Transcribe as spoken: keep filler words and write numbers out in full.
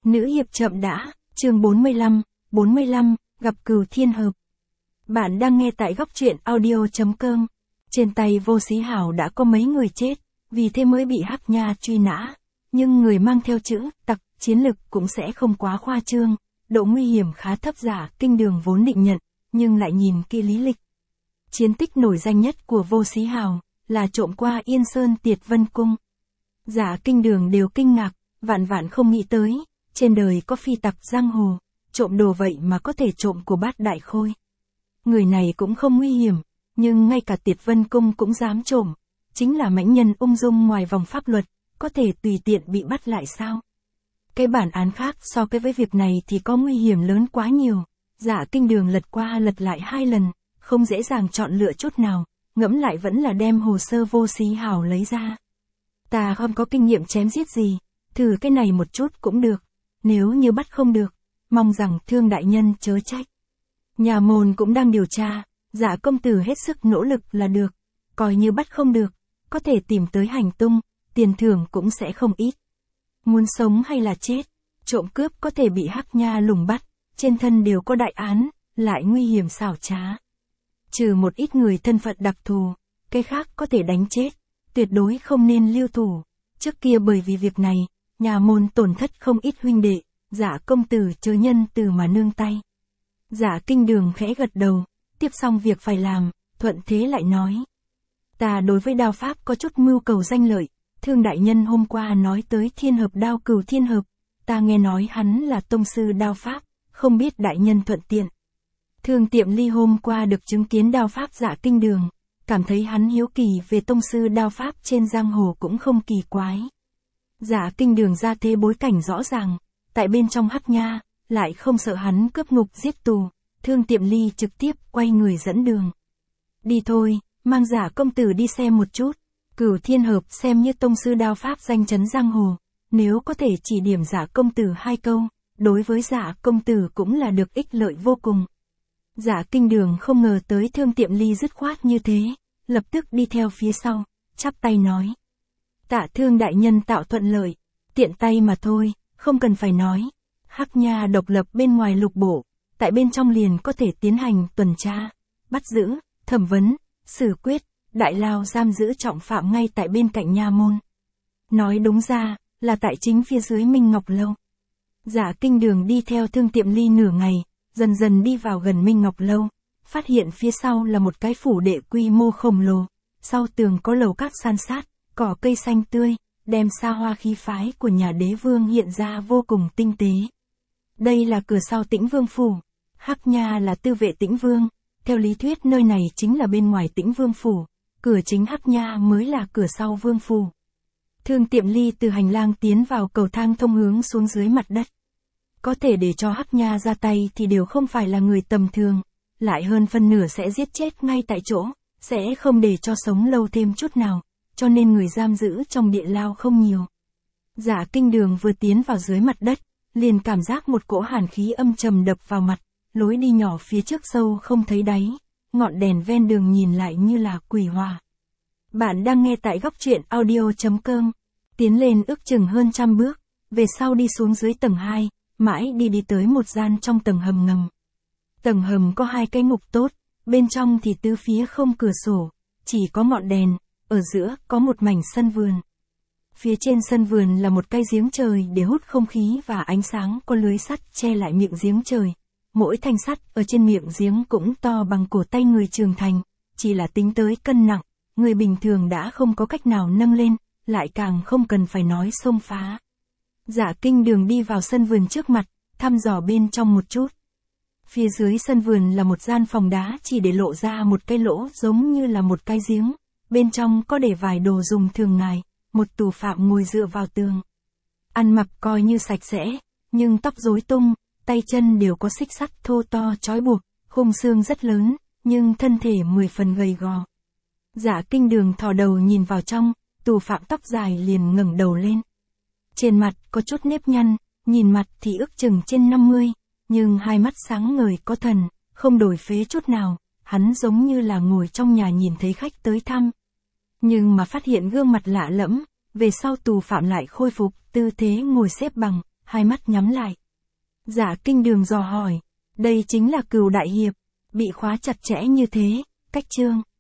Nữ hiệp chậm đã, chương bốn mươi lăm, bốn mươi lăm, gặp cừu thiên hợp. Bạn đang nghe tại góc truyện audio chấm com. Trên tay Vô Xí Hào đã có mấy người chết, vì thế mới bị Hắc Nha truy nã. Nhưng người mang theo chữ tặc, chiến lực cũng sẽ không quá khoa trương, độ nguy hiểm khá thấp. Giả Kinh Đường vốn định nhận, nhưng lại nhìn kỹ lý lịch. Chiến tích nổi danh nhất của Vô Xí Hào là trộm qua Yên Sơn Tiệt Vân Cung. Giả Kinh Đường đều kinh ngạc, vạn vạn không nghĩ tới, trên đời có phi tặc giang hồ, trộm đồ vậy mà có thể trộm của Bát Đại Khôi. Người này cũng không nguy hiểm, nhưng ngay cả Tiệt Vân Cung cũng dám trộm, chính là mãnh nhân ung dung ngoài vòng pháp luật, có thể tùy tiện bị bắt lại sao? Cái bản án khác so với việc này thì có nguy hiểm lớn quá nhiều. Giả Kinh Đường lật qua lật lại hai lần, không dễ dàng chọn lựa chút nào, ngẫm lại vẫn là đem hồ sơ Vô Xí Hào lấy ra. Ta không có kinh nghiệm chém giết gì, thử cái này một chút cũng được, nếu như bắt không được, mong rằng Thương đại nhân chớ trách. Nhà môn cũng đang điều tra, Giả công tử hết sức nỗ lực là được, coi như bắt không được, có thể tìm tới hành tung, tiền thưởng cũng sẽ không ít. Muốn sống hay là chết, trộm cướp có thể bị Hắc Nha lùng bắt, trên thân đều có đại án, lại nguy hiểm xảo trá. Trừ một ít người thân phận đặc thù, cái khác có thể đánh chết, tuyệt đối không nên lưu thủ. Trước kia bởi vì việc này, nhà môn tổn thất không ít huynh đệ, Giả công tử chớ nhân từ mà nương tay. Giả Kinh Đường khẽ gật đầu, tiếp xong việc phải làm, thuận thế lại nói. Ta đối với đao pháp có chút mưu cầu danh lợi, Thương đại nhân hôm qua nói tới thiên hợp đao cừu thiên hợp, ta nghe nói hắn là tông sư đao pháp, không biết đại nhân thuận tiện. Thương Tiệm Ly hôm qua được chứng kiến đao pháp Giả Kinh Đường, cảm thấy hắn hiếu kỳ về tông sư đao pháp trên giang hồ cũng không kỳ quái. Giả Kinh Đường ra thế bối cảnh rõ ràng, tại bên trong Hắc Nha, lại không sợ hắn cướp ngục giết tù, Thương Tiệm Ly trực tiếp quay người dẫn đường. Đi thôi, mang Giả công tử đi xem một chút, cừu thiên hợp xem như tông sư đao pháp danh chấn giang hồ, nếu có thể chỉ điểm Giả công tử hai câu, đối với Giả công tử cũng là được ích lợi vô cùng. Giả Kinh Đường không ngờ tới Thương Tiệm Ly dứt khoát như thế, lập tức đi theo phía sau, chắp tay nói. Tạ Thương đại nhân tạo thuận lợi, tiện tay mà thôi, không cần phải nói. Hắc Nha độc lập bên ngoài lục bộ, tại bên trong liền có thể tiến hành tuần tra, bắt giữ, thẩm vấn, xử quyết, đại lao giam giữ trọng phạm ngay tại bên cạnh nha môn. Nói đúng ra, là tại chính phía dưới Minh Ngọc Lâu. Giả Kinh Đường đi theo Thương Tiệm Ly nửa ngày, dần dần đi vào gần Minh Ngọc Lâu, phát hiện phía sau là một cái phủ đệ quy mô khổng lồ, sau tường có lầu các san sát, cỏ cây xanh tươi, đem xa hoa khí phái của nhà đế vương hiện ra vô cùng tinh tế. Đây là cửa sau Tĩnh Vương phủ, Hắc Nha là tư vệ Tĩnh Vương, theo lý thuyết nơi này chính là bên ngoài Tĩnh Vương phủ, cửa chính Hắc Nha mới là cửa sau Vương phủ. Thương Tiệm Ly từ hành lang tiến vào cầu thang thông hướng xuống dưới mặt đất. Có thể để cho Hắc Nha ra tay thì đều không phải là người tầm thường, lại hơn phân nửa sẽ giết chết ngay tại chỗ, sẽ không để cho sống lâu thêm chút nào, cho nên người giam giữ trong địa lao không nhiều. Giả Kinh Đường vừa tiến vào dưới mặt đất, liền cảm giác một cỗ hàn khí âm trầm đập vào mặt, lối đi nhỏ phía trước sâu không thấy đáy, ngọn đèn ven đường nhìn lại như là quỷ hỏa. Bạn đang nghe tại góc truyện audio chấm com, tiến lên ước chừng hơn trăm bước, về sau đi xuống dưới tầng hai, mãi đi đi tới một gian trong tầng hầm ngầm. Tầng hầm có hai cái ngục tốt, bên trong thì tứ phía không cửa sổ, chỉ có ngọn đèn, ở giữa có một mảnh sân vườn. Phía trên sân vườn là một cái giếng trời để hút không khí và ánh sáng, có lưới sắt che lại miệng giếng trời. Mỗi thanh sắt ở trên miệng giếng cũng to bằng cổ tay người trưởng thành, chỉ là tính tới cân nặng, người bình thường đã không có cách nào nâng lên, lại càng không cần phải nói xông phá. Giả Kinh Đường đi vào sân vườn trước mặt, thăm dò bên trong một chút. Phía dưới sân vườn là một gian phòng đá chỉ để lộ ra một cái lỗ giống như là một cái giếng, bên trong có để vài đồ dùng thường ngày, một tù phạm ngồi dựa vào tường. Ăn mặc coi như sạch sẽ, nhưng tóc rối tung, tay chân đều có xích sắt thô to trói buộc, khung xương rất lớn, nhưng thân thể mười phần gầy gò. Giả Kinh Đường thò đầu nhìn vào trong, tù phạm tóc dài liền ngẩng đầu lên. Trên mặt có chút nếp nhăn, nhìn mặt thì ước chừng trên năm mươi, nhưng hai mắt sáng ngời có thần, không đổi phế chút nào, hắn giống như là ngồi trong nhà nhìn thấy khách tới thăm. Nhưng mà phát hiện gương mặt lạ lẫm, về sau tù phạm lại khôi phục tư thế ngồi xếp bằng, hai mắt nhắm lại. Giả Kinh Đường dò hỏi, đây chính là Cừu đại hiệp, bị khóa chặt chẽ như thế, cách trương,